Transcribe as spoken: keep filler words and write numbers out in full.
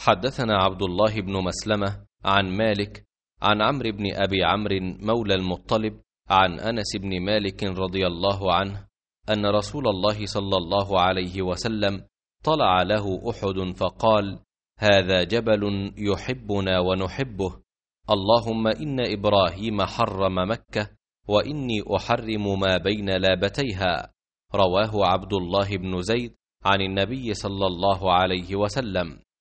حدثنا عبد الله بن مسلمة عن مالك عن عمرو بن أبي عمرو مولى المطلب عن أنس بن مالك رضي الله عنه أن رسول الله صلى الله عليه وسلم طلع له أحد فقال: هذا جبل يحبنا ونحبه، اللهم إن إبراهيم حرم مكة وإني أحرم ما بين لابتيها. رواه عبد الله بن زيد عن النبي صلى الله عليه وسلم.